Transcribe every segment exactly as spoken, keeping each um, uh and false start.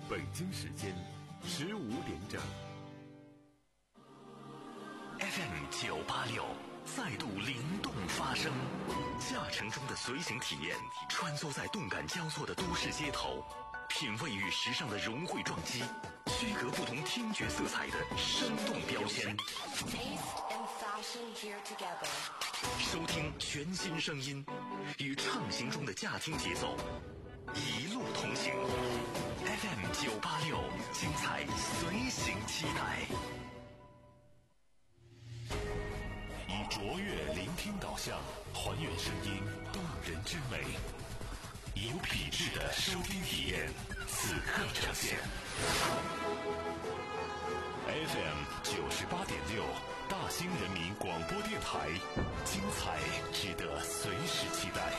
北京时间十五点整。 F M 九八六再度灵动发声，驾乘中的随行体验，穿梭在动感交错的都市街头，品味与时尚的融汇撞击，区隔不同听觉色彩的生动标签。收听全新声音，与畅行中的驾听节奏，一路同行。F M 九八六，精彩随行期待。 以卓越聆听导向，还原声音动人之美，以有品质的收听体验，此刻呈现。F M 九十八点六，大兴人民广播电台，精彩值得随时期待。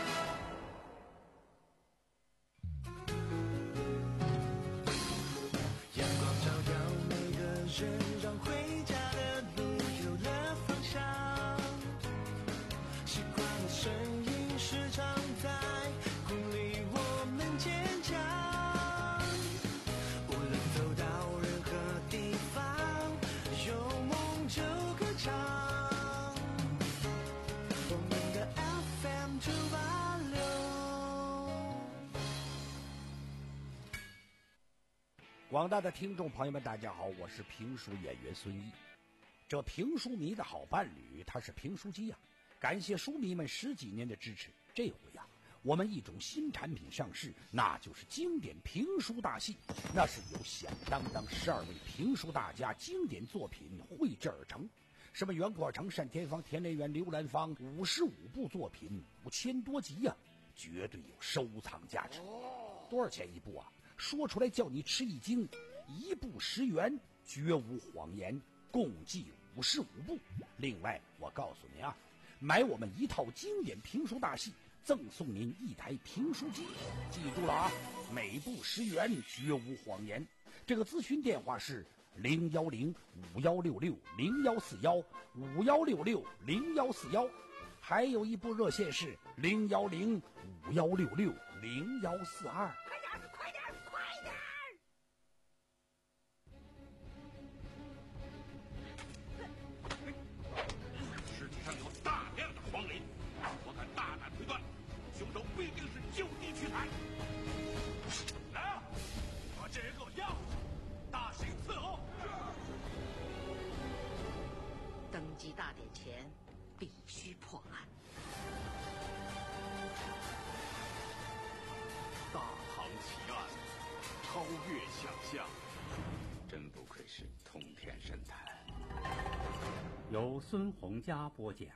阳光照耀每个人，让回家的路有了方向。习惯的声音时常在鼓励我们坚强。无论走到任何地方，有梦就歌唱。我们的 F M 九八六。 广大的听众朋友们，大家好，我是评书演员孙毅。这评书迷的好伴侣，他是评书机呀、啊。感谢书迷们十几年的支持，这回呀、啊，我们一种新产品上市，那就是经典评书大戏。那是由响当当十二位评书大家经典作品绘制而成，什么袁阔成、单田芳、田连元、刘兰芳，五十五部作品，五千多集呀、啊，绝对有收藏价值。多少钱一部啊？说出来叫你吃一惊，一部十元，绝无谎言，共计五十五部。另外，我告诉您啊，买我们一套经典评书大戏，赠送您一台评书机。记住了啊，每部十元，绝无谎言。这个咨询电话是零幺零五幺六六零幺四幺五幺六六零幺四幺，还有一部热线是零幺零五幺六六零幺四二。 快点，快点！ 尸体上有大量的黄磷，我敢大胆推断，凶手必定是就地取材。来啊，把这人给我押回去，大刑伺候。 登基大典前必须破案。 大唐奇案，超越想象， 真不愧是通天神探。 由孙洪佳播讲。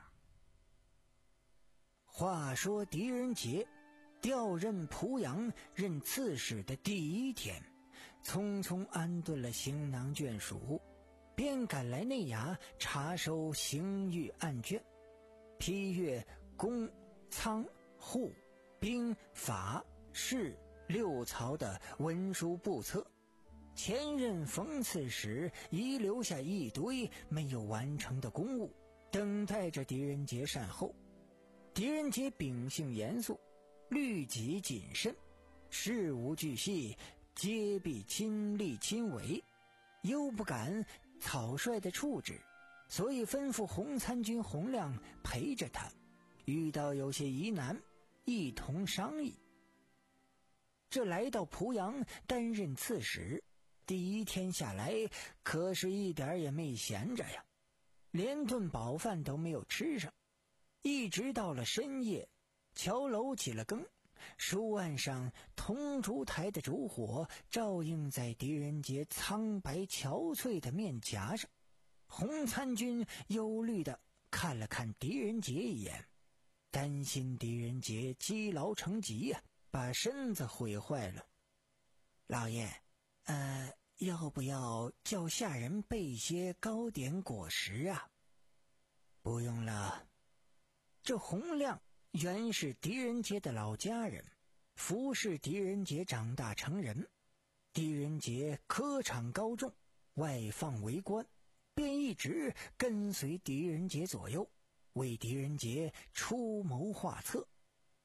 话说狄仁杰调任濮阳任刺史的第一天，匆匆安顿了行囊眷属，便赶来内衙查收刑狱案卷，批阅公、仓、户、兵、法、士六曹的文书簿册。前任冯刺史遗留下一堆没有完成的公务，等待着狄仁杰善后。狄仁杰秉性严肃，律己谨慎，事无巨细皆必亲力亲为，又不敢草率的处置，所以吩咐洪参军洪亮陪着他，遇到有些疑难一同商议。这来到濮阳担任刺史，第一天下来可是一点也没闲着呀，连顿饱饭都没有吃上。一直到了深夜，桥楼起了更，书案上铜烛台的烛火照映在狄仁杰苍白憔悴的面颊上。洪参军忧虑地看了看狄仁杰一眼，担心狄仁杰积劳成疾呀、啊，把身子毁坏了。老爷，呃，要不要叫下人备些糕点果实啊？不用了。这洪亮原是狄仁杰的老家人，服侍狄仁杰长大成人。狄仁杰科场高中，外放为官，便一直跟随狄仁杰左右，为狄仁杰出谋划策。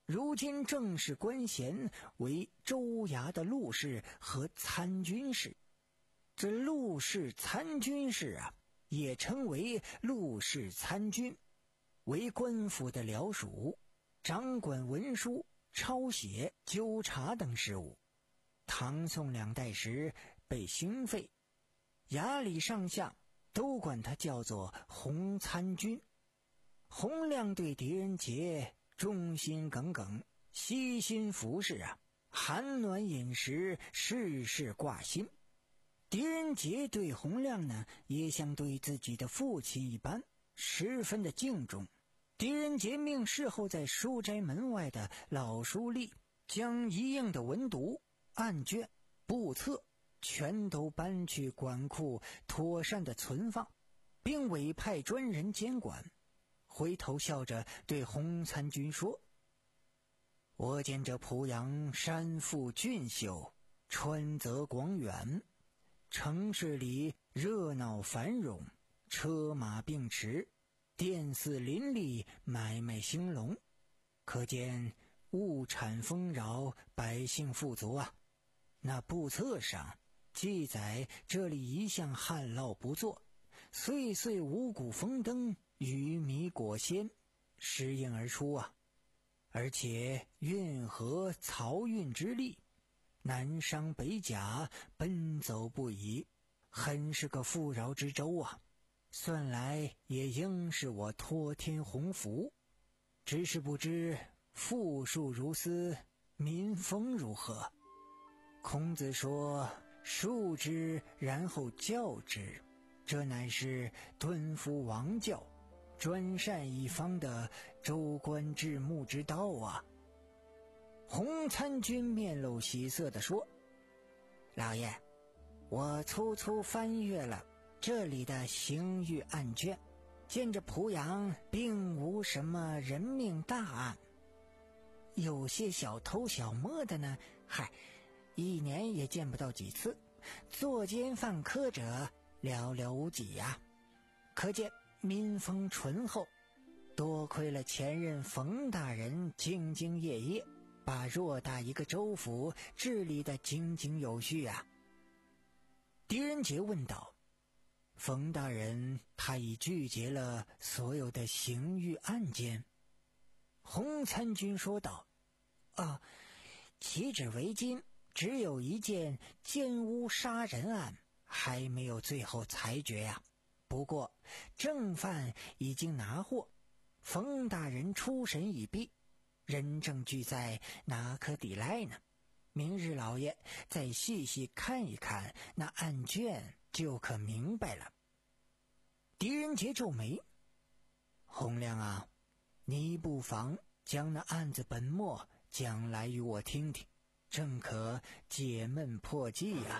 如今正式官衔为州衙的录事和参军事。这录事参军事啊，也称为录事参军，为官府的僚属，掌管文书、抄写、纠察等事务。唐宋两代时被兴废，衙里上下都管他叫做洪参军。洪亮对狄仁杰忠心耿耿，悉心服侍啊，寒暖饮食，事事挂心。狄仁杰对洪亮呢，也像对自己的父亲一般，十分的敬重。狄仁杰命事后在书斋门外的老书吏将一应的文牍、案卷、簿册全都搬去管库妥善的存放，并委派专人监管。回头笑着对洪参军说：“我见这濮阳山富峻秀，川泽广远，城市里热闹繁荣，车马并驰，店肆林立，买卖兴隆，可见物产丰饶，百姓富足啊。那簿册上记载这里一向旱涝不作，岁岁五谷丰登，鱼米果鲜，适应而出啊。而且运河漕运之利，南商北甲，奔走不已，很是个富饶之州啊。算来也应是我托天鸿福，只是不知富庶如斯，民风如何。孔子说：述之，然后教之，这乃是敦服王教，专善一方的州官治牧之道啊。洪参军面露喜色地说：老爷，我粗粗翻阅了这里的刑狱案卷，见着濮阳并无什么人命大案，有些小偷小摸的呢，嗨，一年也见不到几次，作奸犯科者寥寥无几呀、啊。可见民风淳厚，多亏了前任冯大人兢兢业业，把偌大一个州府治理得井井有序啊。狄仁杰问道：冯大人他已拒绝了所有的刑狱案件？洪参军说道：啊，岂止为今，只有一件奸污杀人案还没有最后裁决呀、啊。不过正犯已经拿获，冯大人出审已毕，人证俱在，哪可抵赖呢？明日老爷再细细看一看那案卷，就可明白了。狄仁杰皱眉：洪亮啊，你不妨将那案子本末讲来与我听听，正可解闷破忌呀、啊。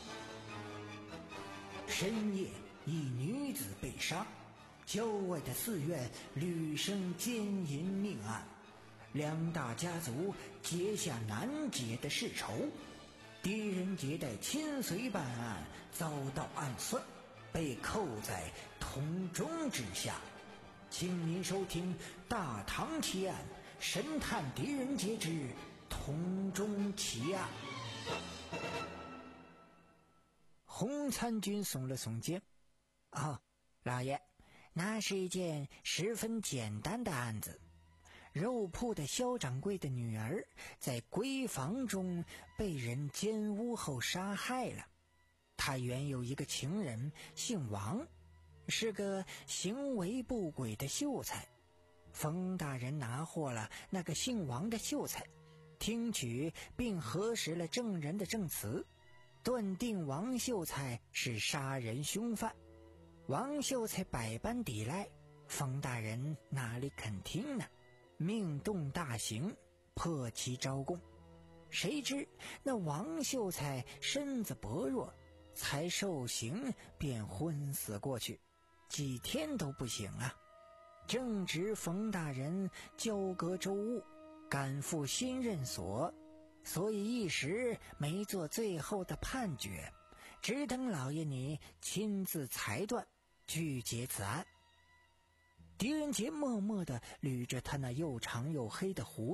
深夜，一女子被杀，郊外的寺院屡生奸淫命案，两大家族结下难解的世仇。狄仁杰的亲随办案遭到暗算，被扣在铜钟之下。请您收听《大唐奇案》，神探狄仁杰之铜钟奇案。洪参军耸了耸肩：哦，老爷，那是一件十分简单的案子。肉铺的肖掌柜的女儿在闺房中被人奸污后杀害了。她原有一个情人，姓王，是个行为不轨的秀才。冯大人拿获了那个姓王的秀才，听取并核实了证人的证词，断定王秀才是杀人凶犯。王秀才百般抵赖，冯大人哪里肯听呢？命动大刑，破其招供。谁知那王秀才身子薄弱，才受刑便昏死过去，几天都不醒啊。正值冯大人交割州务，赶赴新任所，所以一时没做最后的判决，只等老爷你亲自裁断，拒结此案。狄仁杰默默地捋着他那又长又黑的胡子，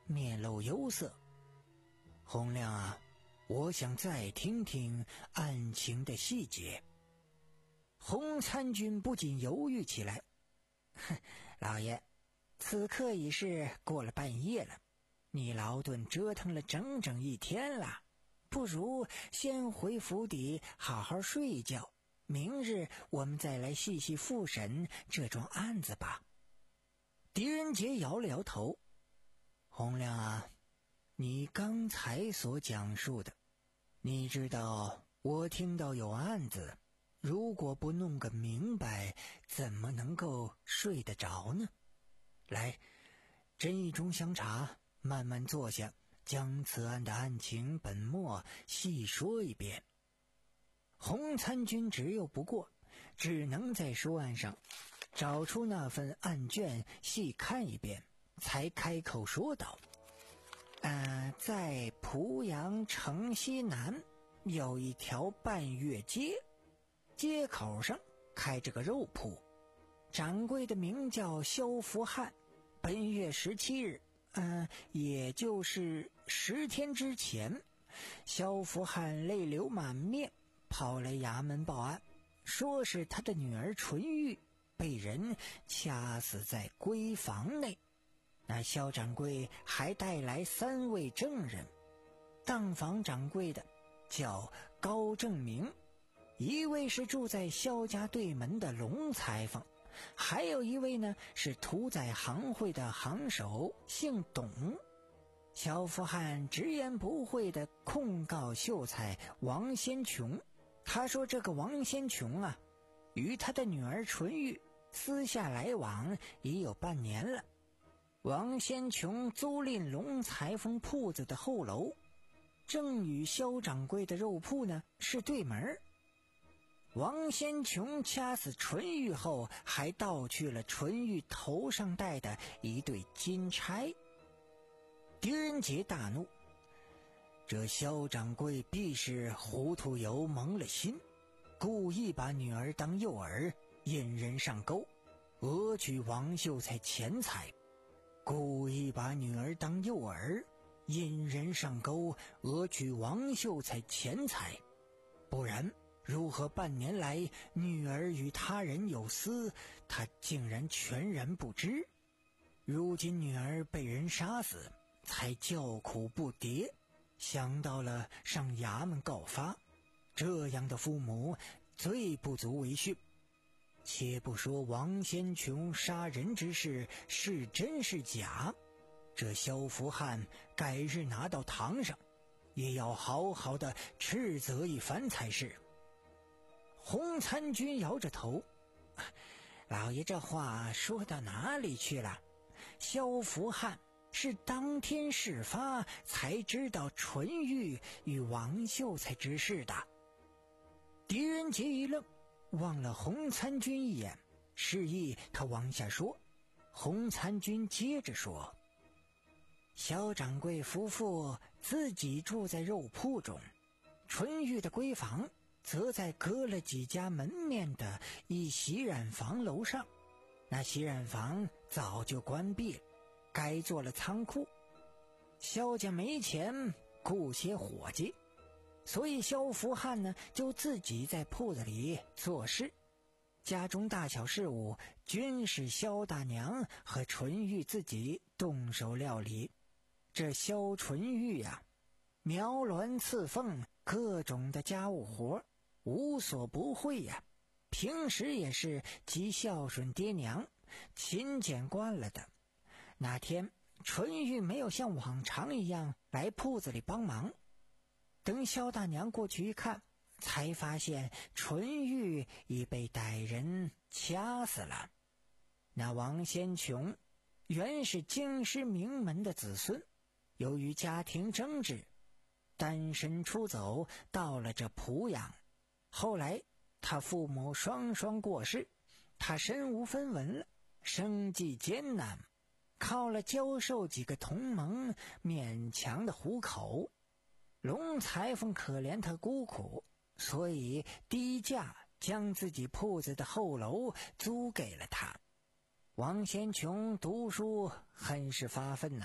面露忧色。洪亮啊，我想再听听案情的细节。洪参军不禁犹豫起来。哼，老爷，此刻已是过了半夜了，你劳顿折腾了整整一天了，不如先回府邸好好睡一觉，明日我们再来细细复审这桩案子吧。狄仁杰摇了摇头。洪亮啊，你刚才所讲述的，你知道我听到有案子，如果不弄个明白，怎么能够睡得着呢？来，斟一盅香茶，慢慢坐下，将此案的案情本末细说一遍。洪参军执拗不过，只能在书案上找出那份案卷细看一遍，才开口说道：呃，在濮阳城西南有一条半月街，街口上开着个肉铺，掌柜的名叫萧福汉。本月十七日，呃，也就是十天之前，萧福汉泪流满面，跑来衙门报案，说是他的女儿纯玉被人掐死在闺房内。那萧掌柜还带来三位证人，当房掌柜的叫高正明，一位是住在萧家对门的龙裁缝，还有一位呢是屠宰行会的行手，姓董。萧福汉直言不讳地控告秀才王先琼，他说这个王先琼啊，与他的女儿纯玉私下来往已有半年了。王先琼租赁龙裁缝铺子的后楼，正与萧掌柜的肉铺呢是对门。王先琼掐死纯玉后，还盗去了纯玉头上戴的一对金钗。狄仁杰大怒，这萧掌柜必是糊涂油蒙了心，故意把女儿当诱饵，引人上钩，讹取王秀才钱财。故意把女儿当诱饵，引人上钩，讹取王秀才钱财，不然如何半年来女儿与他人有私，他竟然全然不知？如今女儿被人杀死，才叫苦不迭，想到了上衙门告发，这样的父母最不足为训。且不说王先琼杀人之事是真是假，这萧福汉改日拿到堂上，也要好好的斥责一番才是。洪参军摇着头，老爷这话说到哪里去了？萧福汉是当天事发才知道纯玉与王秀才之事的。狄仁杰一愣，望了洪参军一眼，示意他往下说。洪参军接着说，萧掌柜夫妇自己住在肉铺中，纯玉的闺房则在隔了几家门面的一洗染房楼上，那洗染房早就关闭了，改做了仓库。萧家没钱雇些伙计，所以萧福汉呢就自己在铺子里做事，家中大小事务均是萧大娘和纯玉自己动手料理。这萧纯玉呀、啊，描鸾刺凤，各种的家务活无所不会呀、啊，平时也是极孝顺爹娘，勤俭惯了的。那天纯玉没有像往常一样来铺子里帮忙，等萧大娘过去一看，才发现纯玉已被歹人掐死了。那王先琼原是京师名门的子孙，由于家庭争执，单身出走到了这濮阳。后来他父母双双过世，他身无分文了，生计艰难，靠了教授几个同盟勉强的糊口。龙裁缝可怜他孤苦，所以低价将自己铺子的后楼租给了他。王先琼读书很是发奋呐、啊，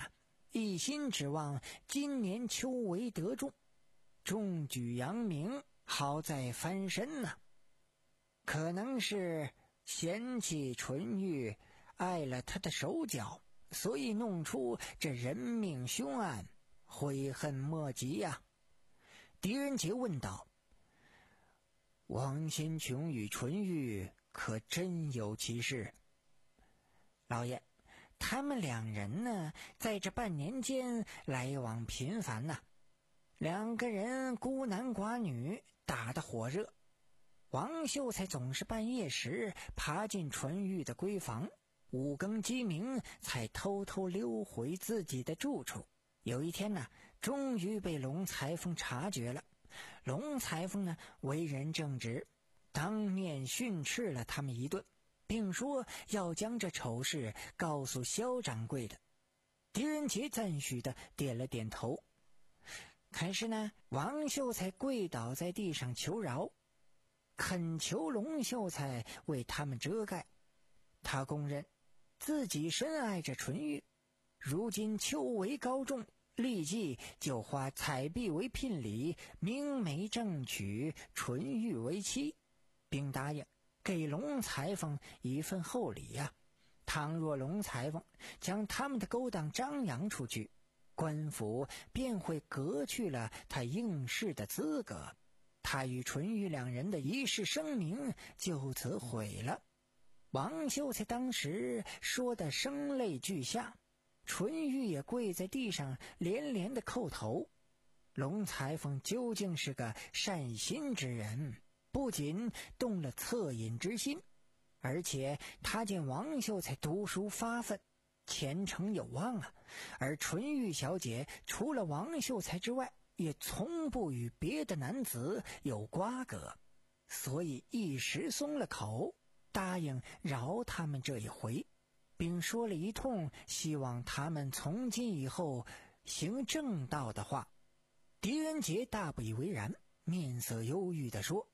一心指望今年秋闱得中，中举扬名，好再翻身呢、啊。可能是嫌弃纯玉碍了他的手脚，所以弄出这人命凶案，悔恨莫及呀、啊。狄仁杰问道：王先琼与纯玉可真有其事？老爷，他们两人呢，在这半年间来往频繁呐、啊，两个人孤男寡女，打得火热。王秀才总是半夜时爬进纯玉的闺房，五更鸡鸣才偷偷溜回自己的住处。有一天呢，终于被龙裁缝察觉了。龙裁缝呢，为人正直，当面训斥了他们一顿，并说要将这丑事告诉萧掌柜的。狄仁杰赞许的点了点头。可是呢，王秀才跪倒在地上求饶，恳求龙秀才为他们遮盖。他供认自己深爱着纯玉，如今秋闱高中，立即就花彩璧为聘礼，明媒正娶纯玉为妻，并答应给龙裁缝一份厚礼呀、啊。倘若龙裁缝将他们的勾当张扬出去，官府便会革去了他应试的资格，他与纯玉两人的一世声名就此毁了。王秀才当时说得声泪俱下，纯玉也跪在地上连连的叩头。龙裁缝究竟是个善心之人，不仅动了恻隐之心，而且他见王秀才读书发奋，前程有望啊，而纯玉小姐除了王秀才之外，也从不与别的男子有瓜葛，所以一时松了口，答应饶他们这一回，并说了一通希望他们从今以后行正道的话。狄仁杰大不以为然，面色忧郁地说：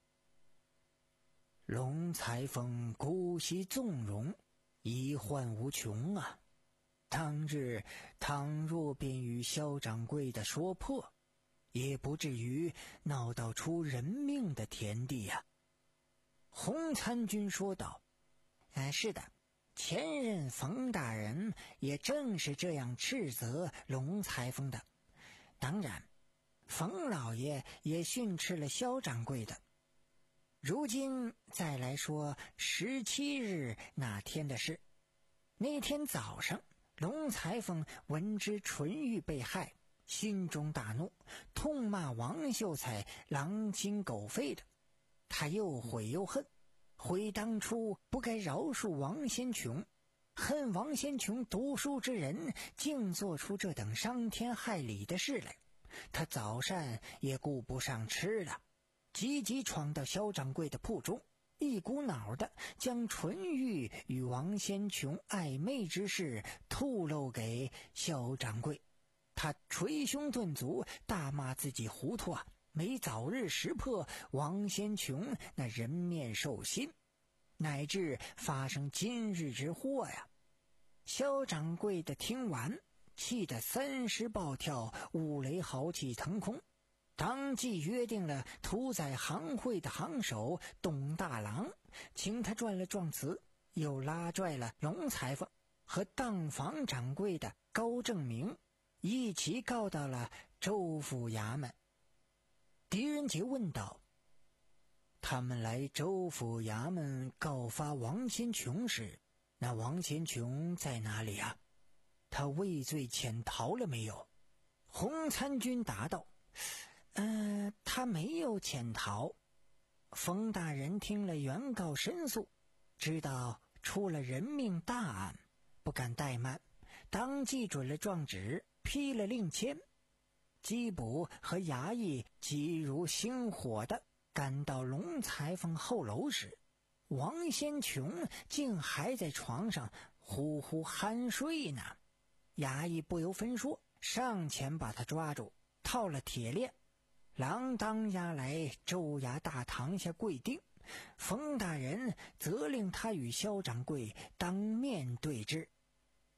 龙裁缝姑息纵容，遗患无穷啊，当日倘若便与萧掌柜的说破，也不至于闹到出人命的田地呀、啊。洪参军说道：啊，是的，前任冯大人也正是这样斥责龙裁缝的。当然，冯老爷也训斥了萧掌柜的。如今再来说十七日那天的事。那天早上，龙裁缝闻知纯玉被害，心中大怒，痛骂王秀才狼心狗肺的。他又悔又恨，悔当初不该饶恕王先琼，恨王先琼读书之人竟做出这等伤天害理的事来。他早膳也顾不上吃了，急急闯到萧掌柜的铺中，一股脑的将纯玉与王先琼暧昧之事透露给萧掌柜。他捶胸顿足，大骂自己糊涂啊，没早日识破王先琼那人面兽心，乃至发生今日之祸呀。萧掌柜的听完，气得三十暴跳，五雷豪气腾空，当即约定了屠宰行会的行首董大郎，请他转了状词，又拉拽了龙裁缝和当房掌柜的高正明，一起告到了州府衙门。狄仁杰问道：他们来州府衙门告发王先琼时，那王先琼在哪里啊？他畏罪潜逃了没有？洪参军答道：呃，他没有潜逃。冯大人听了原告申诉，知道出了人命大案，不敢怠慢，当即准了状纸，批了令签。缉捕和衙役急如星火的赶到龙裁缝后楼时，王先琼竟还在床上呼呼酣睡呢。衙役不由分说，上前把他抓住，套了铁链，锒铛押来州衙大堂下跪定。冯大人责令他与萧掌柜当面对质。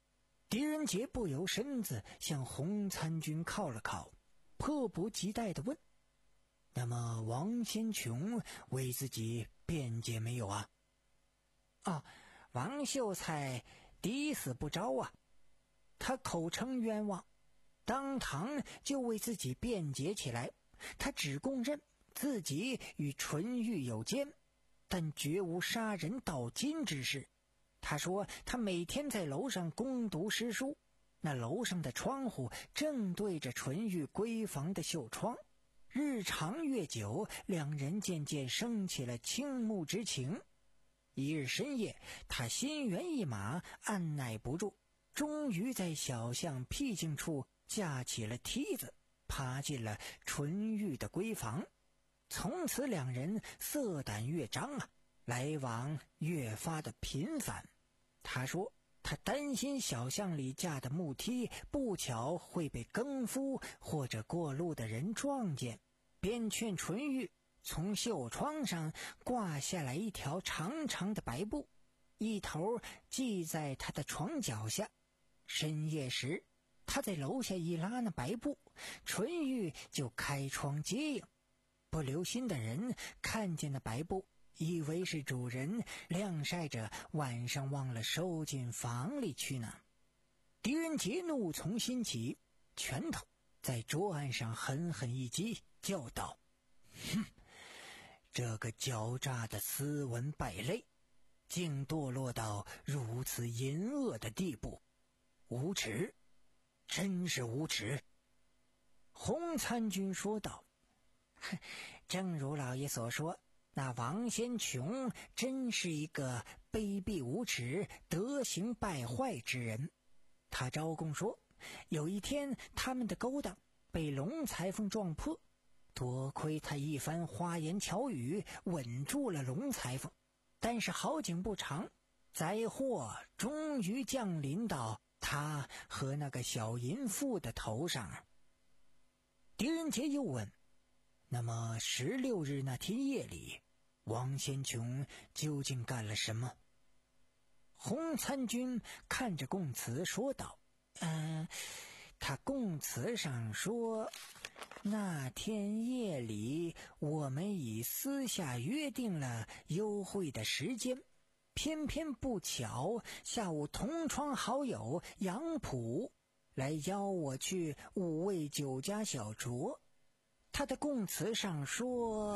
狄仁杰不由身子向洪参军靠了靠，迫不及待地问：那么王先琼为自己辩解没有啊？啊，王秀才抵死不招啊，他口称冤枉，当堂就为自己辩解起来。他只供认自己与纯玉有奸，但绝无杀人盗金之事。他说他每天在楼上攻读诗书，那楼上的窗户正对着纯玉闺房的绣窗，日长月久，两人渐渐生起了倾慕之情。一日深夜，他心猿意马，按耐不住，终于在小巷僻静处架起了梯子，爬进了纯玉的闺房。从此两人色胆越张啊，来往越发的频繁。他说他担心小巷里架的木梯不巧会被更夫或者过路的人撞见，便劝纯玉从绣窗上挂下来一条长长的白布，一头系在他的床脚下。深夜时，他在楼下一拉那白布，纯玉就开窗接应。不留心的人看见那白布，以为是主人晾晒着晚上忘了收进房里去呢。狄仁杰怒从心起，拳头在桌案上狠狠一击，叫道：哼，这个狡诈的斯文败类，竟堕落到如此淫恶的地步，无耻，真是无耻。洪参军说道：正如老爷所说，那王先琼真是一个卑鄙无耻、德行败坏之人。他招供说，有一天他们的勾当被龙裁缝撞破，多亏他一番花言巧语稳住了龙裁缝，但是好景不长，灾祸终于降临到他和那个小淫妇的头上。狄仁杰又问：那么十六日那天夜里，王先琼究竟干了什么？洪参军看着供词说道：嗯、呃，他供词上说，那天夜里我们已私下约定了幽会的时间，偏偏不巧下午同窗好友杨浦来邀我去五味酒家小酌。他的供词上说，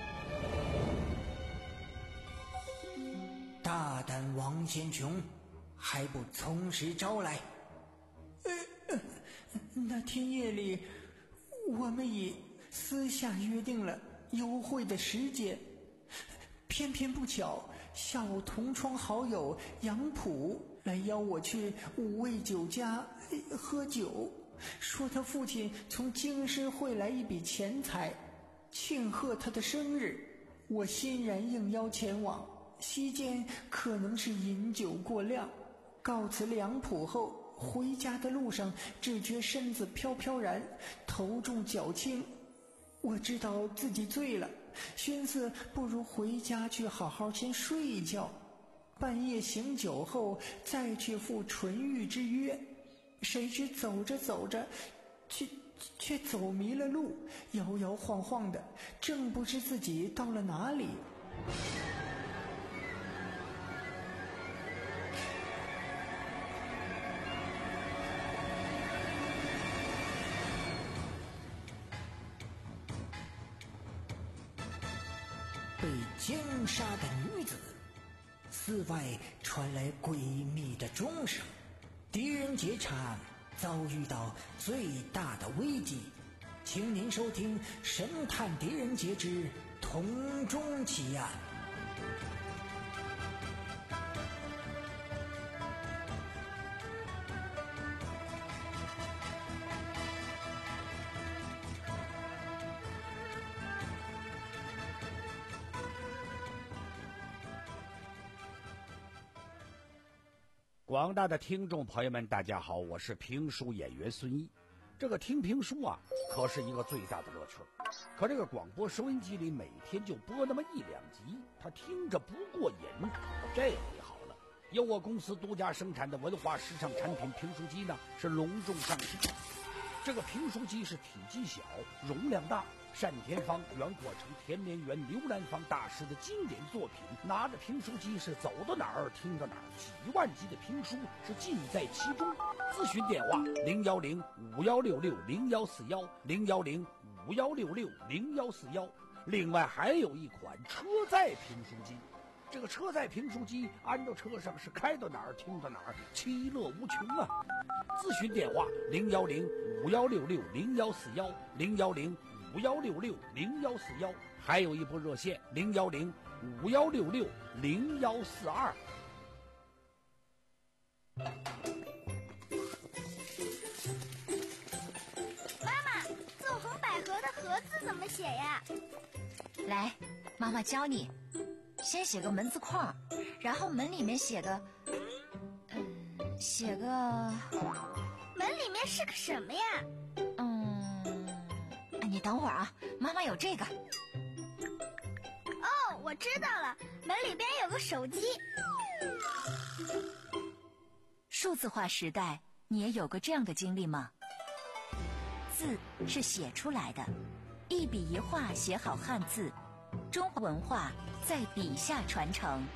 大胆王先琼，还不从实招来。呃呃、那天夜里我们已私下约定了幽会的时间，偏偏不巧下午同窗好友杨浦来邀我去五味酒家喝酒，说他父亲从京师汇来一笔钱财，庆贺他的生日。我欣然应邀前往，席间可能是饮酒过量，告辞杨浦后，回家的路上只觉身子飘飘然，头重脚轻。我知道自己醉了，寻思不如回家去好好先睡一觉，半夜醒酒后再去赴纯玉之约。谁知走着走着却却走迷了路，摇摇晃晃的，正不知自己到了哪里。被奸杀的女子，寺外传来诡秘的钟声。狄仁杰查案遭遇到最大的危机，请您收听《神探狄仁杰之铜钟奇案》。 广大的听众朋友们，大家好，我是评书演员孙一。这个听评书啊，可是一个最大的乐趣。可这个广播收音机里每天就播那么一两集，他听着不过瘾。这回好了， 由我公司独家生产的文化时尚产品评书机呢是隆重上市。这个评书机是体积小、容量大，单田芳、袁国成、田连元、刘兰芳大师的经典作品，拿着评书机是走到哪儿听到哪儿，几万集的评书是尽在其中。咨询电话零幺零五幺六六零幺四幺零幺零五幺六六零幺四幺。另外还有一款车载评书机，这个车载评书机安到车上是开到哪儿听到哪儿，其乐无穷啊！咨询电话零幺零五幺六六零幺四幺零幺零五幺六六零幺四幺，还有一部热线零幺零五幺六六零幺四二。 妈妈，纵横捭阖的阖字怎么写呀？ 来，妈妈教你。先写个门字框，然后门里面写个，嗯，写个。 门里面是个什么呀？ 嗯，你等会儿啊，妈妈有这个。 哦，我知道了，门里边有个手机。 数字化时代，你也有过这样的经历吗？字是写出来的，一笔一画写好汉字，中华文化在笔下传承。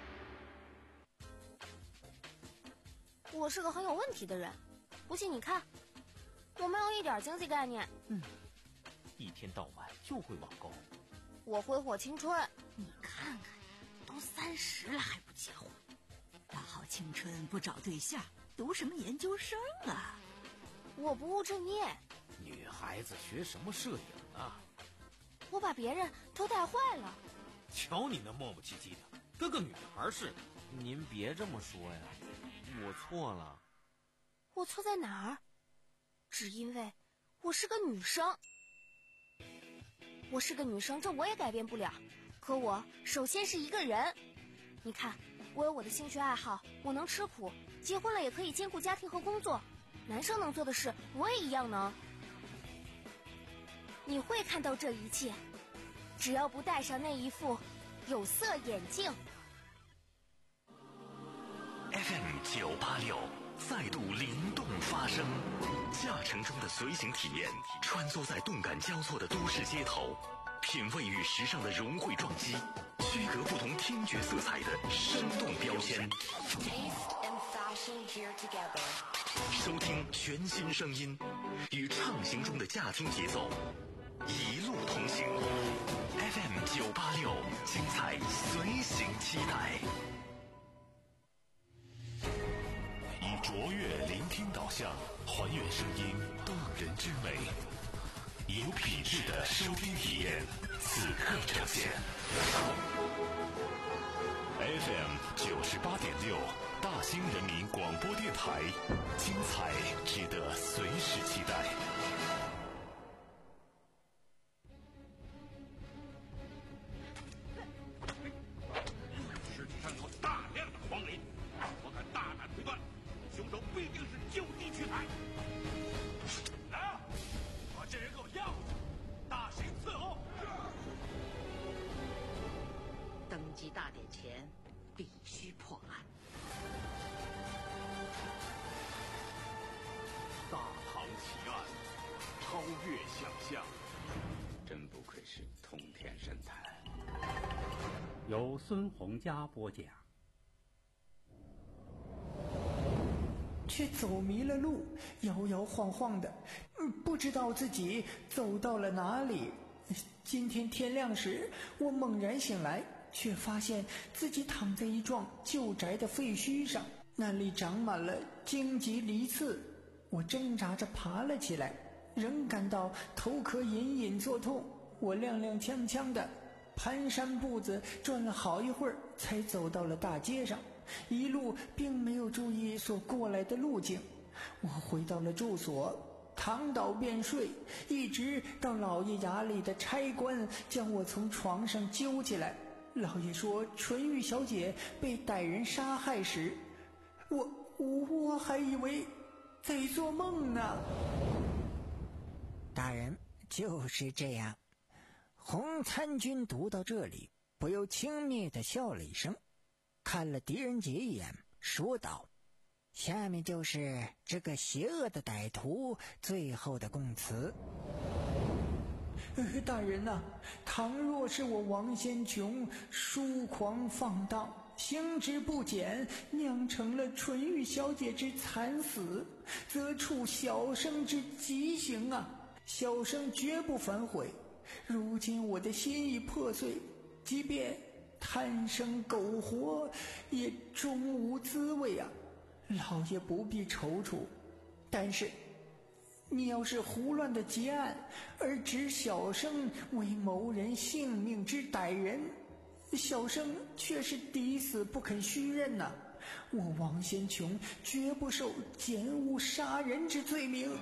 我是个很有问题的人，不信你看，我没有一点经济概念。 嗯，一天到晚就会网购。 我挥霍青春。 你看看，都三十了还不结婚，大好青春不找对象，读什么研究生啊？ 我不务正业。 女孩子学什么摄影啊？ 我把别人都带坏了。 瞧你那磨磨唧唧的，跟个女孩似的。 您别这么说呀，我错了。 我错在哪儿？只因为我是个女生。我是个女生，这我也改变不了。可我首先是一个人。你看，我有我的兴趣爱好，我能吃苦，结婚了也可以兼顾家庭和工作。男生能做的事，我也一样能。你会看到这一切，只要不戴上那一副有色眼镜。 F M 九八六再度灵动发声，驾乘中的随行体验，穿梭在动感交错的都市街头，品味与时尚的融汇撞击，区隔不同听觉色彩的生动标签。收听全新声音，与畅行中的驾听节奏，一路同行。F M 九八六，精彩随行期待。 以卓越聆听导向，还原声音动人之美，有品质的收听体验，此刻呈现。F M 九十八点六，大兴人民广播电台，精彩值得随时期待。 尸体上有大量的黄磷，我敢大胆推断，凶手必定是就地取材。来啊，把这人给我押回去，大刑伺候。 登基大典前必须破案。 大唐奇案，超越想象， 真不愧是通天神探。 由孙洪佳播讲。 却走迷了路，摇摇晃晃的，不知道自己走到了哪里。今天天亮时，我猛然醒来，却发现自己躺在一幢旧宅的废墟上，那里长满了荆棘梨刺。我挣扎着爬了起来，仍感到头壳隐隐作痛。我踉踉跄跄的蹒跚步子，转了好一会儿，才走到了大街上。一路并没有注意所过来的路径，我回到了住所，躺倒便睡，一直到老爷衙里的差官将我从床上揪起来。老爷说纯玉小姐被歹人杀害时，我我还以为在做梦呢。大人，就是这样。洪参军读到这里，不由轻蔑地笑了一声，看了狄仁杰一眼， 说道：“下面就是这个邪恶的歹徒最后的供词。呃、大人呐、啊，倘若是我王先琼疏狂放荡，行之不检，酿成了纯玉小姐之惨死，则处小生之极刑啊！小生绝不反悔。如今我的心意破碎，即便贪生苟活，也终无滋味啊！老爷不必踌躇，但是你要是胡乱的结案，而指小生为谋人性命之歹人，小生却是抵死不肯虚认呐、啊！我王先琼绝不受奸污杀人之罪名。”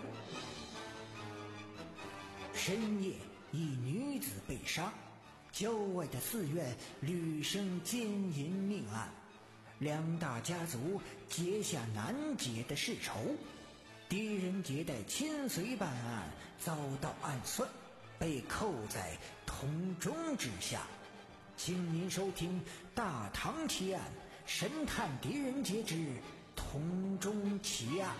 深夜，一女子被杀，郊外的寺院屡生奸淫命案，两大家族结下难解的世仇。狄仁杰的亲随办案遭到暗算，被扣在铜钟之下。请您收听《大唐奇案》，神探狄仁杰之铜钟奇案。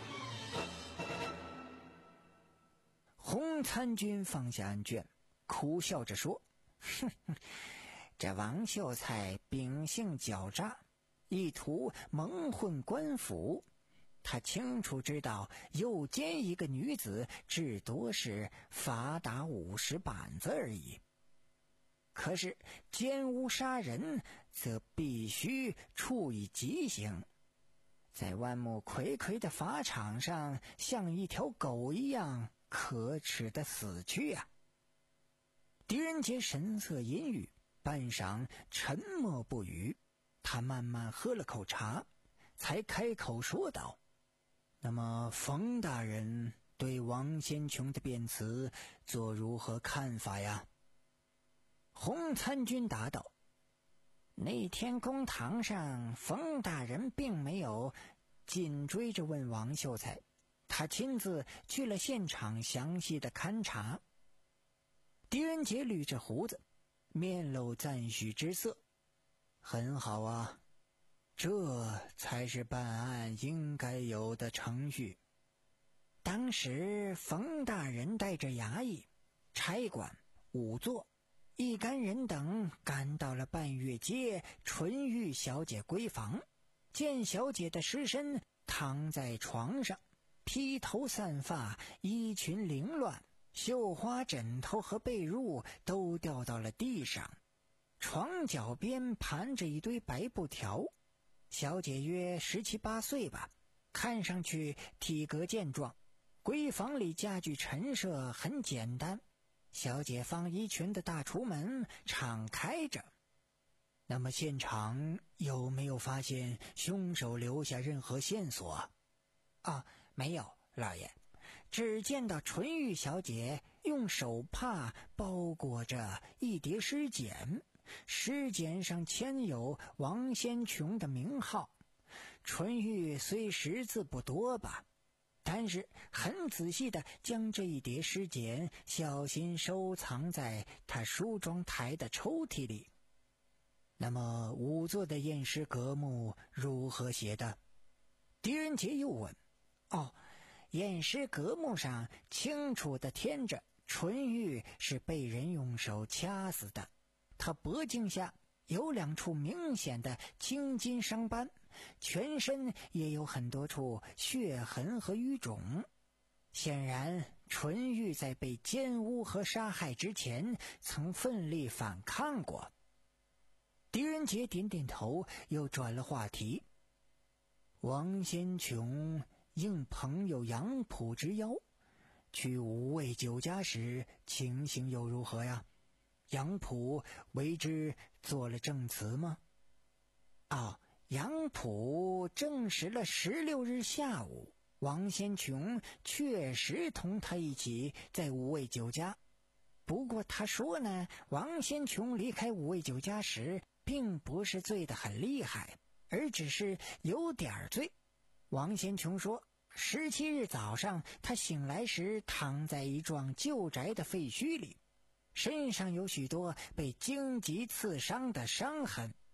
洪参军放下案卷，苦笑着说：“哼哼，这王秀才秉性狡诈，意图蒙混官府。他清楚知道诱奸一个女子至多是罚打五十板子而已，可是奸污杀人则必须处以极刑，在万木睽睽的法场上像一条狗一样可耻的死去啊！”狄仁杰神色阴郁，半晌沉默不语。他慢慢喝了口茶，才开口说道：“那么冯大人对王先琼的辩词作如何看法呀？”洪参军答道：“那天公堂上，冯大人并没有紧追着问王秀才，他亲自去了现场详细的勘察。”狄仁杰捋着胡子，面露赞许之色：“很好啊，这才是办案应该有的程序。当时冯大人带着衙役、差馆、仵作一干人等赶到了半月街纯玉小姐闺房，见小姐的尸身躺在床上，披头散发，衣裙凌乱，绣花枕头和被褥都掉到了地上，床脚边盘着一堆白布条。小姐约十七八岁吧，看上去体格健壮。闺房里家具陈设很简单，小姐放衣裙的大橱门敞开着。那么现场有没有发现凶手留下任何线索？”“啊，没有，老爷。只见到纯玉小姐用手帕包裹着一叠尸简，尸简上签有王先琼的名号。纯玉虽识字不多吧，但是很仔细地将这一叠尸简小心收藏在他梳妆台的抽屉里。那么仵作的验尸格目如何写的？”狄仁杰又问。“哦，验尸格目上清楚地填着纯玉是被人用手掐死的，他脖颈下有两处明显的青筋伤斑，全身也有很多处血痕和淤肿。显然纯玉在被奸污和杀害之前曾奋力反抗过。”狄仁杰点点头，又转了话题：“王先琼应朋友杨浦之邀，去五味酒家时情形又如何呀？杨浦为之做了证词吗？”“哦，杨浦证实了十六日下午王先琼确实同他一起在五味酒家，不过他说呢，王先琼离开五味酒家时并不是醉得很厉害，而只是有点醉。王先琼说，十七日早上他醒来时躺在一幢旧宅的废墟里，身上有许多被荆棘刺伤的伤痕。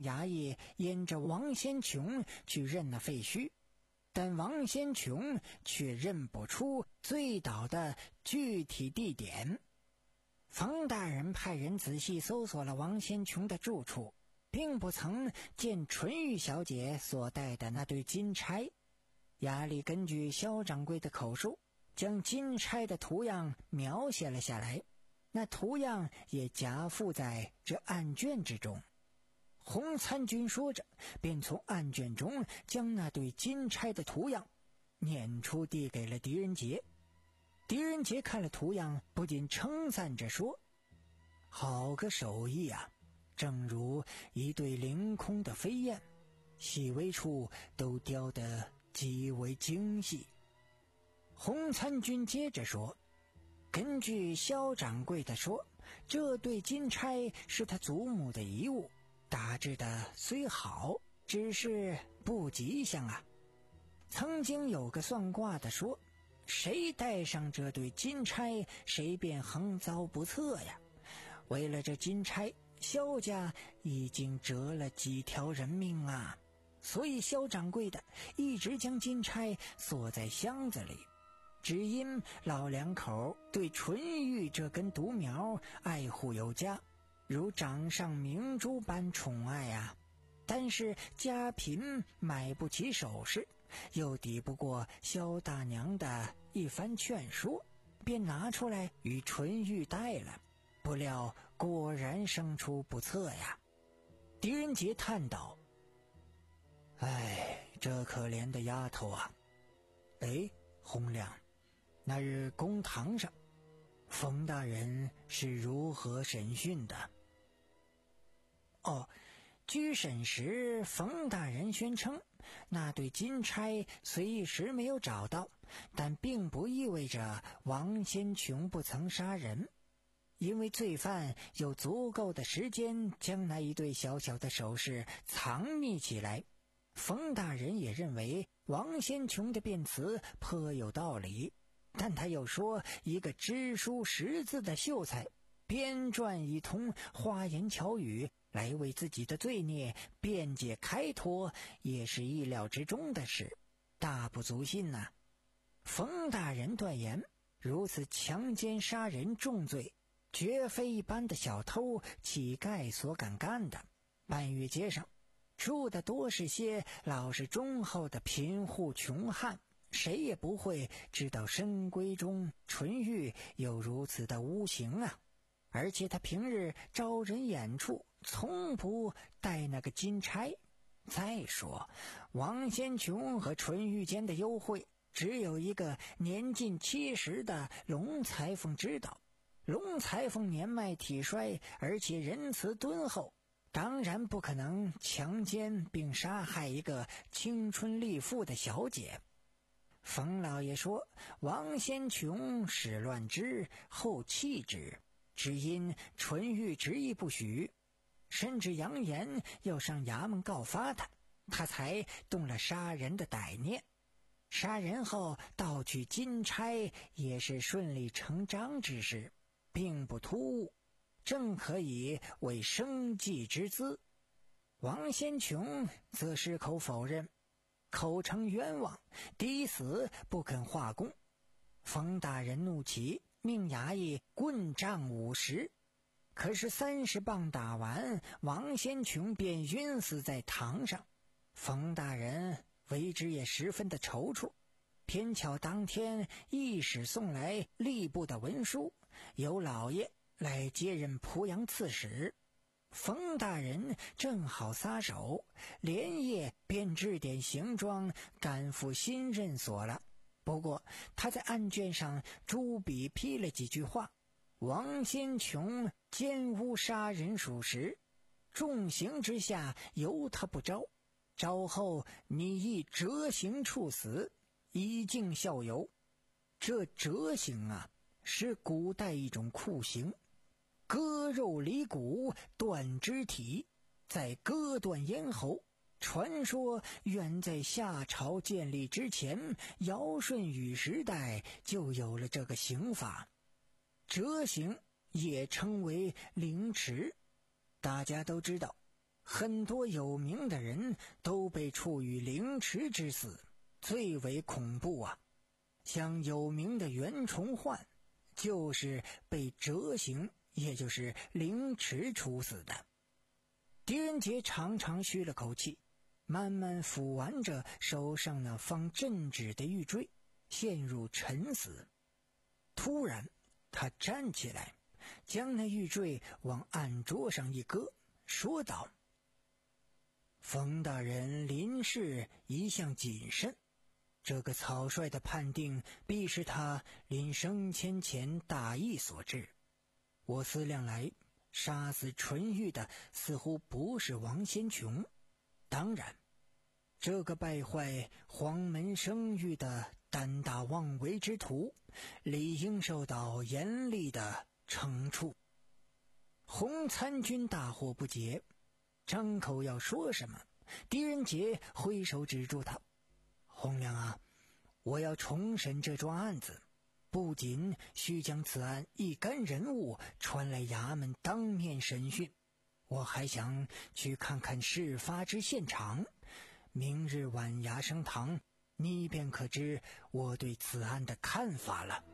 衙役沿着王先琼去认了废墟，但王先琼却认不出醉倒的具体地点。冯大人派人仔细搜索了王先琼的住处，并不曾见纯玉小姐所戴的那对金钗。衙吏根据萧掌柜的口述，将金钗的图样描写了下来，那图样也夹附在这案卷之中。洪参军说着，便从案卷中将那对金钗的图样念出，递给了狄仁杰。狄仁杰看了图样，不禁称赞着说：好个手艺啊，正如一对凌空的飞燕，细微处都雕得极为精细。洪参军接着说：根据萧掌柜的说，这对金钗是他祖母的遗物，打制的虽好，只是不吉祥啊。曾经有个算卦的说，谁戴上这对金钗，谁便横遭不测呀。为了这金钗，萧家已经折了几条人命啊，所以萧掌柜的一直将金钗锁在箱子里，只因老两口对纯玉这根独苗爱护有加，如掌上明珠般宠爱啊。但是家贫买不起首饰，又抵不过萧大娘的一番劝说，便拿出来与纯玉戴了，不料果然生出不测呀。狄仁杰叹道：哎，这可怜的丫头啊。哎，洪亮，那日公堂上冯大人是如何审讯的？哦，居审时冯大人宣称，那对金钗虽一时没有找到，但并不意味着王先琼不曾杀人，因为罪犯有足够的时间将那一对小小的首饰藏匿起来。冯大人也认为王先琼的辩词颇有道理，但他又说，一个知书识字的秀才编撰一通花言巧语来为自己的罪孽辩解开脱，也是意料之中的事，大不足信呐、啊。冯大人断言，如此强奸杀人重罪，绝非一般的小偷乞丐所敢干的。半月街上住的多是些老实忠厚的贫户穷汉，谁也不会知道深闺中纯玉有如此的无情啊。而且他平日招人眼处，从不戴那个金钗。再说王先琼和纯玉间的幽会，只有一个年近七十的龙裁缝知道。龙裁缝年迈体衰，而且仁慈敦厚，当然不可能强奸并杀害一个青春丽妇的小姐。冯老爷说，王先琼始乱之，后弃之，只因纯玉执意不许，甚至扬言要上衙门告发他，他才动了杀人的歹念。杀人后盗取金钗也是顺理成章之事，并不突兀，正可以为生计之资。王先琼则矢口否认，口称冤枉，抵死不肯画供。冯大人怒起，命衙役棍杖五十。可是三十棒打完，王先琼便晕死在堂上。冯大人为之也十分的踌躇，偏巧当天御史送来吏部的文书，由老爷来接任濮阳刺史。冯大人正好撒手，连夜便致点行装赶赴新任所了。不过他在案卷上朱笔批了几句话：王先琼奸污杀人属实，重刑之下由他不招，招后你亦折刑处死，以儆效尤。这折刑啊，是古代一种酷刑，割肉离骨，断肢体，再割断咽喉。传说远在夏朝建立之前，尧舜禹时代就有了这个刑法。折刑也称为凌迟。大家都知道， 很多有名的人都被处以凌迟之死，最为恐怖啊。像有名的袁崇焕就是被折刑，也就是凌迟处死的。狄仁杰长长吁了口气，慢慢抚玩着手上那放镇纸的玉坠，陷入沉思。突然他站起来，将那玉坠往案桌上一搁，说道：冯大人临事一向谨慎，这个草率的判定必是他临升迁前大意所致。我思量来，杀死纯玉的似乎不是王先琼，当然这个败坏黄门声誉的胆大妄为之徒理应受到严厉的惩处。洪参军大惑不解，张口要说什么，狄仁杰挥手止住他：洪亮啊，我要重审这桩案子，不仅需将此案一干人物传来衙门当面审讯，我还想去看看事发之现场。明日晚衙升堂，你便可知我对此案的看法了。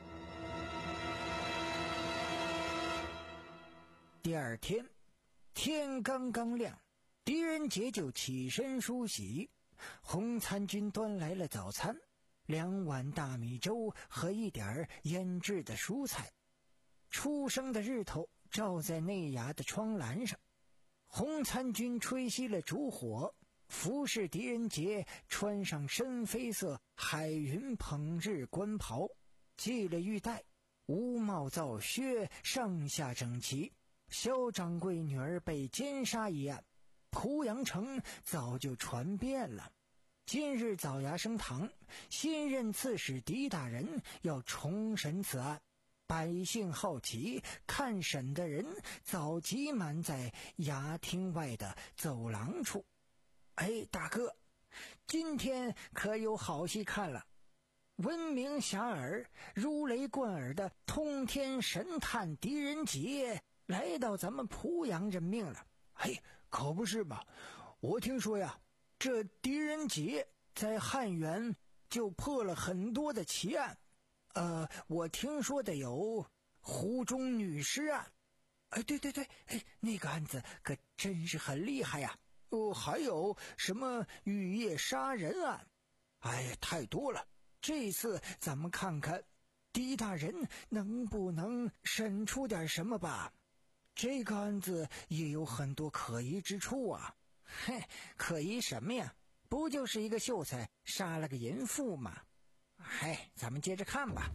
第二天天刚刚亮，狄仁杰就起身梳洗。洪参军端来了早餐，两碗大米粥和一点腌制的蔬菜。初升的日头照在内衙的窗栏上，洪参军吹熄了烛火，服侍狄仁杰穿上深绯色海云捧日官袍，系了玉带，乌帽皂靴上下整齐。萧掌柜女儿被奸杀一案，濮阳城早就传遍了。今日早衙升堂，新任刺史狄大人要重审此案，百姓好奇，看审的人早挤满在衙厅外的走廊处。哎，大哥，今天可有好戏看了！闻名遐迩、如雷贯耳的通天神探狄仁杰来到咱们濮阳认命了。 嘿，可不是吧？我听说呀，这狄仁杰在汉源就破了很多的奇案。 呃，我听说的有湖中女尸案。 哎，对对对，哎，那个案子可真是很厉害呀。哦，还有什么雨夜杀人案？哎，太多了。这次咱们看看狄大人能不能审出点什么吧。这个案子也有很多可疑之处啊。 嘿，可疑什么呀？不就是一个秀才杀了个淫妇吗？嗨，咱们接着看吧。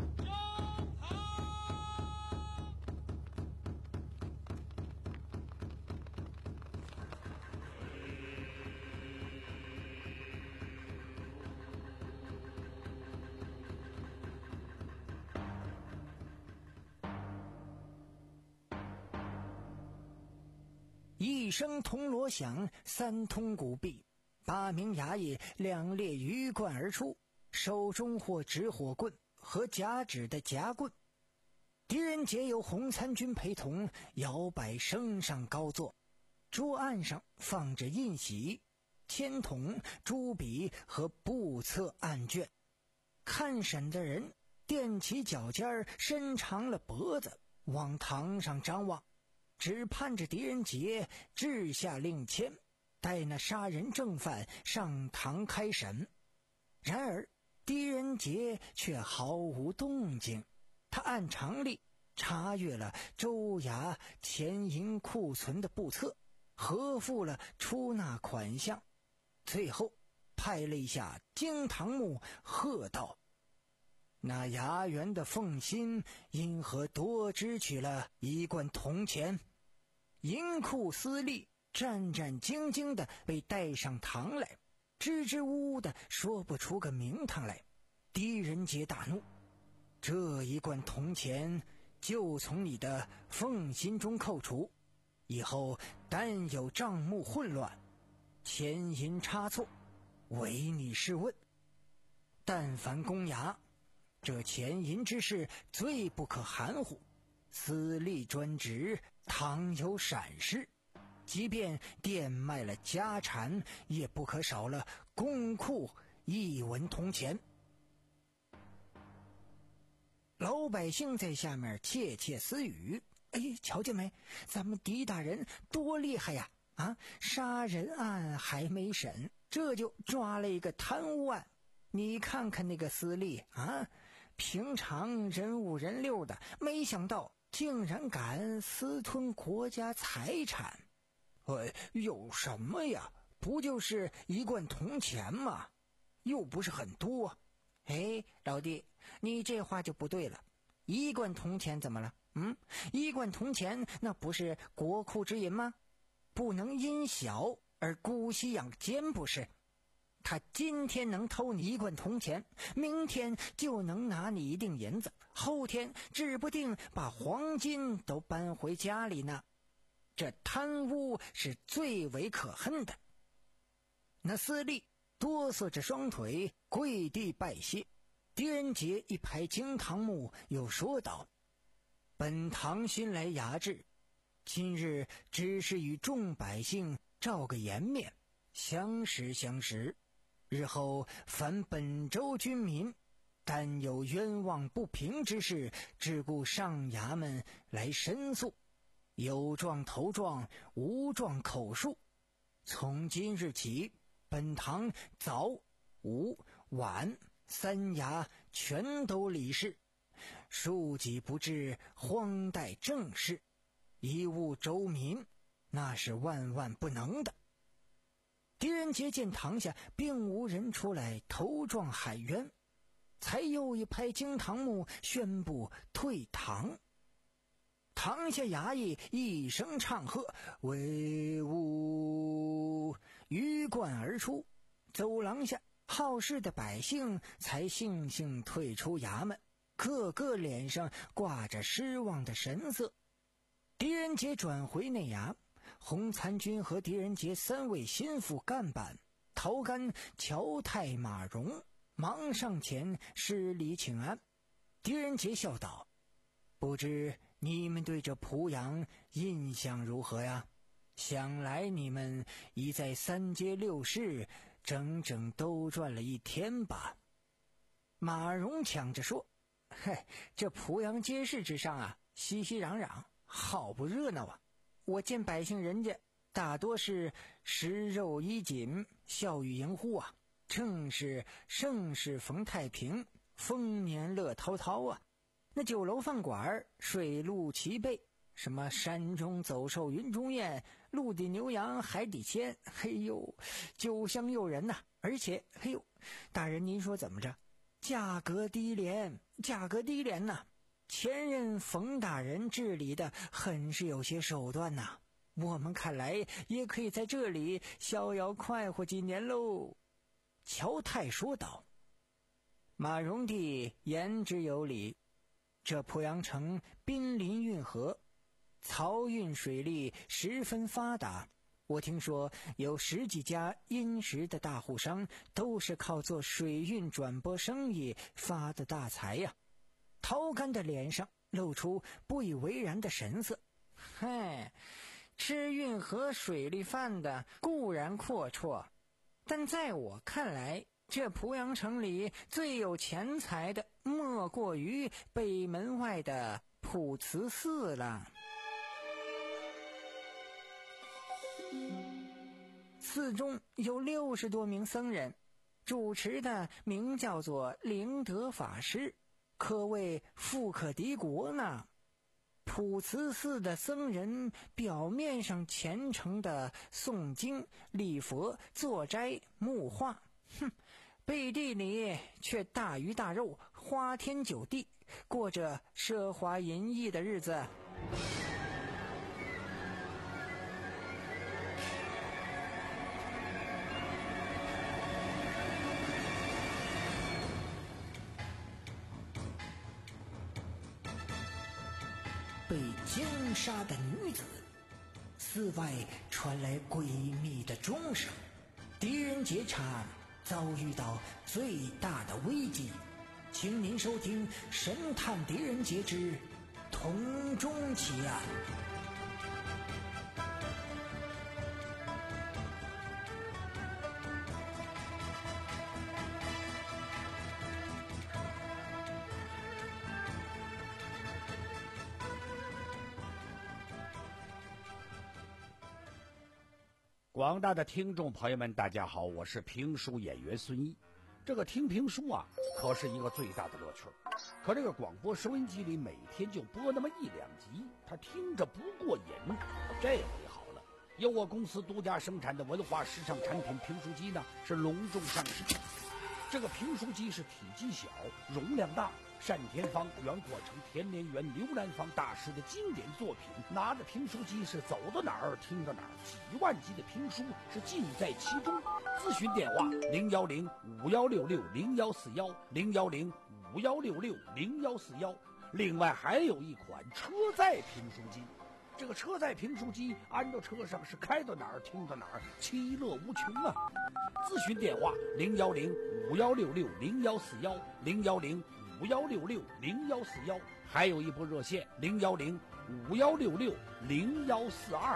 一声铜锣响，三通鼓壁，八名衙役两列鱼贯而出，手中或执火棍和夹指的夹棍。狄仁杰由洪参军陪同，摇摆升上高座。桌案上放着印玺、签筒、朱笔和簿册案卷。看审的人踮起脚尖，伸长了脖子往堂上张望，只盼着狄仁杰治下令签，带那杀人正犯上堂开审。然而狄仁杰却毫无动静。他按常例查阅了州衙钱银库存的簿册，核付了出纳款项，最后拍了一下惊堂木，喝道：那衙员的凤心因何多支取了一贯铜钱？银库司吏战战兢兢地被带上堂来，支支吾吾地说不出个名堂来。狄仁杰大怒，这一贯铜钱就从你的俸心中扣除，以后但有账目混乱、钱银差错，唯你是问。但凡公衙，这钱银之事最不可含糊，司吏专职，倘有闪失， 即便店卖了家产，也不可少了公库一文铜钱。老百姓在下面窃窃私语：哎，瞧见没，咱们狄大人多厉害呀！啊，杀人案还没审，这就抓了一个贪污案。你看看那个司隶啊，平常人五人六的，没想到竟然敢私吞国家财产。呃，有什么呀？不就是一罐铜钱吗？又不是很多。哎，老弟，你这话就不对了。一罐铜钱怎么了？嗯，一罐铜钱那不是国库之银吗？不能因小而姑息养奸，不是？他今天能偷你一罐铜钱，明天就能拿你一锭银子，后天指不定把黄金都搬回家里呢。这贪污是最为可恨的。那司隶哆嗦着双腿跪地拜谢。狄仁杰一拍惊堂木，又说道：本堂新来衙治，今日只是与众百姓照个颜面，相识相识。日后凡本州军民，但有冤枉不平之事，只顾上衙门来申诉，有状投状，无状口述。从今日起，本堂早、午、晚三衙全都理事，庶几不至荒怠政事，贻误州民，那是万万不能的。狄仁杰见堂下并无人出来投状喊冤，才又一拍惊堂木，宣布退堂。堂下衙役一声唱和，威武，鱼贯而出。走廊下好事的百姓才悻悻退出衙门，个个脸上挂着失望的神色。狄仁杰转回内衙，洪参军和狄仁杰三位心腹干板陶干、乔泰、马荣忙上前施礼请安。狄仁杰笑道：不知你们对这濮阳印象如何呀？想来你们已在三街六市整整兜转了一天吧？马荣抢着说：嘿，这濮阳街市之上啊，熙熙攘攘，好不热闹啊！我见百姓人家大多是食肉衣锦，笑语迎呼啊，正是盛世逢太平，丰年乐滔滔啊。那酒楼饭馆水陆齐备，什么山中走兽云中雁，陆地牛羊海底鲜，嘿呦，酒香诱人呐、啊！而且嘿呦，大人您说怎么着？价格低廉，价格低廉呐、啊！前任冯大人治理的很是有些手段呐、啊，我们看来也可以在这里逍遥快活几年喽。乔泰说道。马荣弟言之有理，这濮阳城濒临运河，漕运水利十分发达，我听说有十几家殷实的大户商都是靠做水运转播生意发的大财呀。陶干的脸上露出不以为然的神色。嗨，吃运河水利饭的固然阔绰，但在我看来，这濮阳城里最有钱财的莫过于北门外的普慈寺了。寺中有六十多名僧人，主持的名叫做灵德法师，可谓富可敌国呢。普慈寺的僧人表面上虔诚的诵经、礼佛、坐斋、木画，哼，背地里却大鱼大肉、花天酒地，过着奢华淫逸的日子。被奸杀的女子，寺外传来诡秘的钟声。狄仁杰查案遭遇到最大的危机，请您收听《神探狄仁杰之铜钟奇案》。 广大的听众朋友们，大家好，我是评书演员孙一。这个听评书啊，可是一个最大的乐趣。可这个广播收音机里每天就播那么一两集，他听着不过瘾。这回好了，由我公司独家生产的文化时尚产品评书机呢，是隆重上市。这个评书机是体积小，容量大，单田芳、袁阔成、田连元、刘兰芳大师的经典作品。拿着评书机是走到哪儿听到哪儿，几万集的评书是尽在其中。咨询电话零幺零五幺六六零幺四幺零幺零五幺六六零幺四幺。另外还有一款车载评书机。这个车载评书机安到车上是开到哪儿听到哪儿，其乐无穷啊！咨询电话零幺零五幺六六零幺四幺零幺零五幺六六零幺四幺，还有一部热线零幺零五幺六六零幺四二。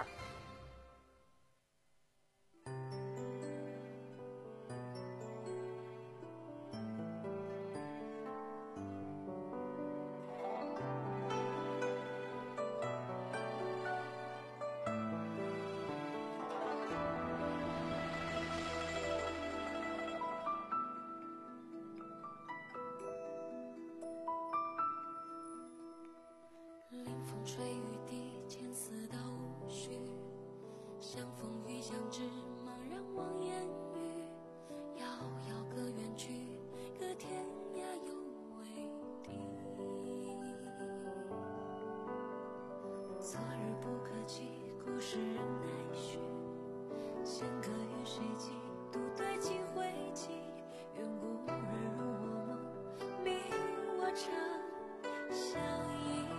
吹雨滴，千丝都虚，相逢遇相知，茫然望烟雨。遥遥隔远去，隔天涯又为地。昨日不可及，故事仍待续。弦歌与谁寄，独对几回忆。愿故人入我梦，明我常相依。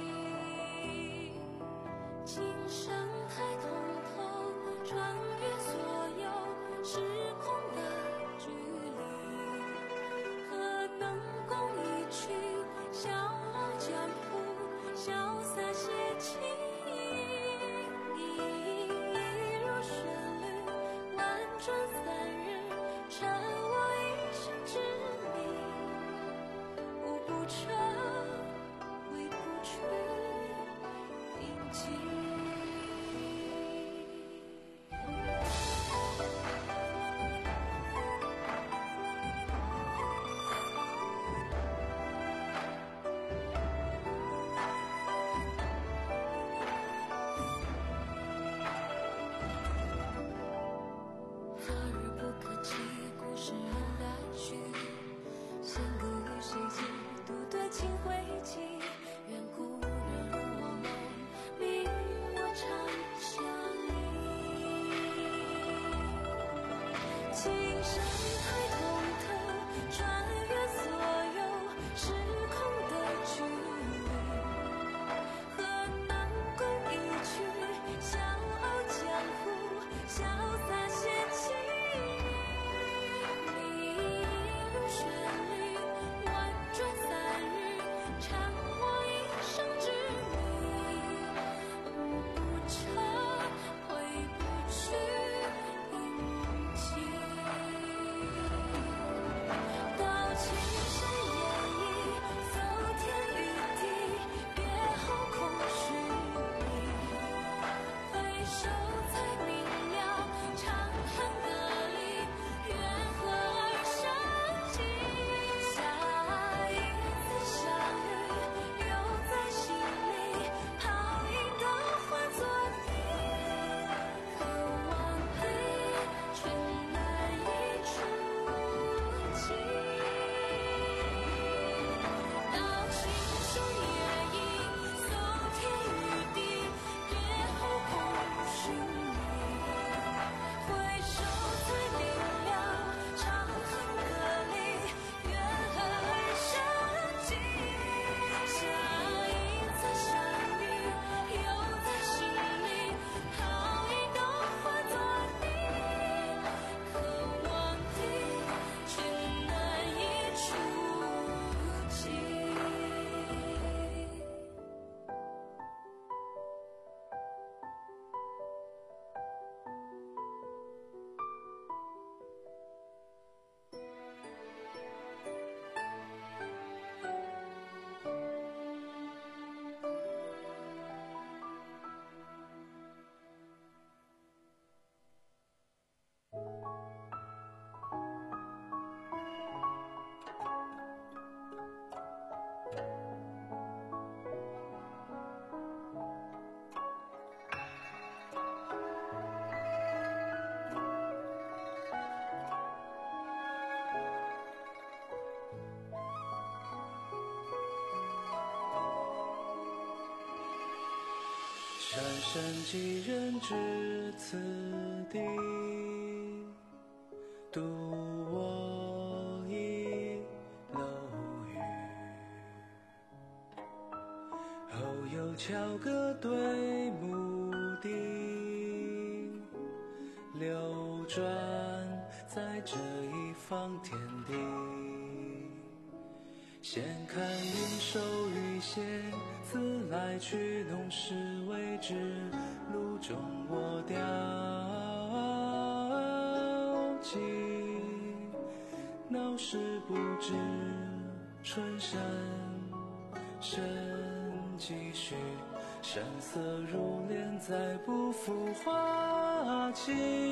今生太通透，穿越所有时空的距离，可能共一曲笑傲江湖，潇洒写情。一如旋律，婉转三日，缠我一生之谜。无不成，回不去，铭记。当山深几人至此地，独我一楼宇。后又敲个对目的，流转在这一方天地。闲看云收雨歇，自来去弄湿为止，路中我凋寂，闹市不知春山深几许，山色如莲再不复花期。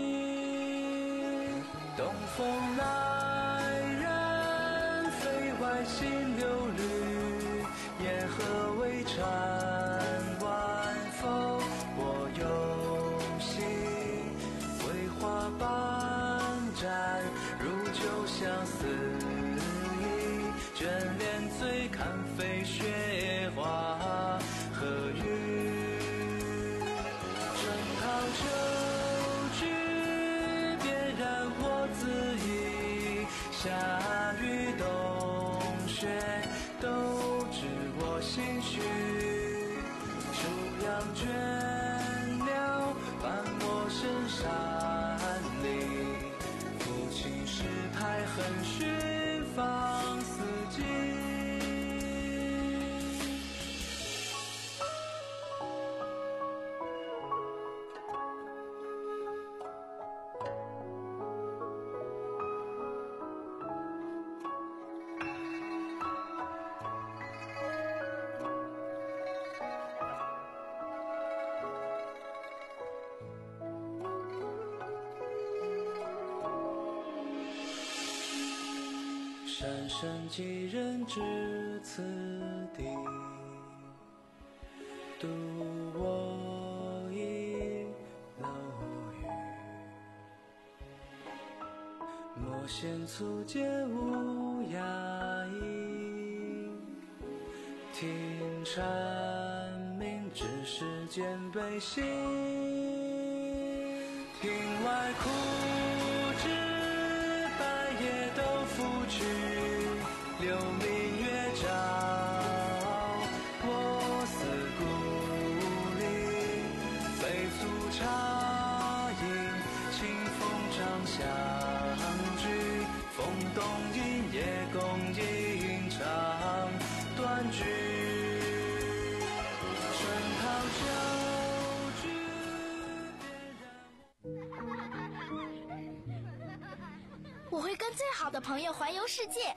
东风来人，飞外心流绿，沿河为船晚风我游戏，桂花半盏，如酒相思意，眷恋醉看飞雪花和雨。春涛秋去，别然我自意，夏雨冬雪都知我心绪。初阳倦了，伴我深山里，抚琴时太恨寻芳四季。山深几人至此地，独我一楼宇。莫嫌粗贱无雅意，听蝉鸣只是见悲心。庭外枯枝白叶都拂去，留明月照我思故里。飞足茶饮，清风长相聚，风动音夜共吟唱断句。春涛秋去， 我会跟最好的朋友环游世界，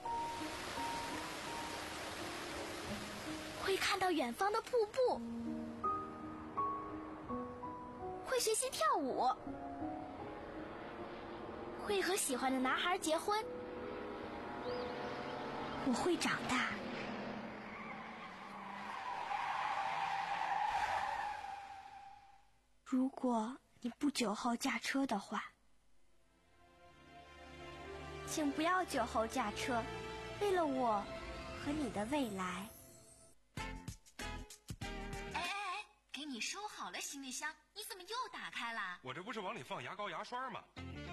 会看到远方的瀑布，会学习跳舞，会和喜欢的男孩结婚。我会长大。如果你不久后驾车的话，请不要酒后驾车，为了我和你的未来。 哎哎哎，给你收好了行李箱，你怎么又打开了？ 我这不是往里放牙膏牙刷吗？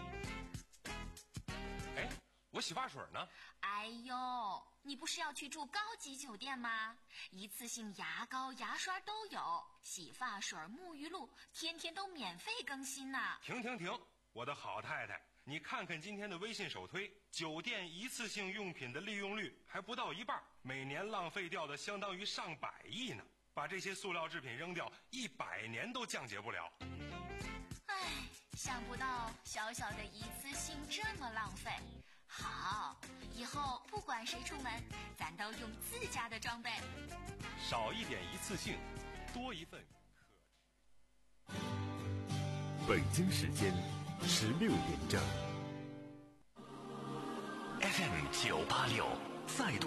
哎，我洗发水呢？ 哎呦，你不是要去住高级酒店吗？一次性牙膏牙刷都有，洗发水沐浴露天天都免费更新呢。 停停停，我的好太太，你看看今天的微信首推，酒店一次性用品的利用率还不到一半，每年浪费掉的相当于上百亿呢。把这些塑料制品扔掉，一百年都降解不了。 唉，想不到小小的一次性这么浪费。好，以后不管谁出门，咱都用自家的装备。 少一点一次性，多一份可。 北京时间十六点整。 F M 九八六再度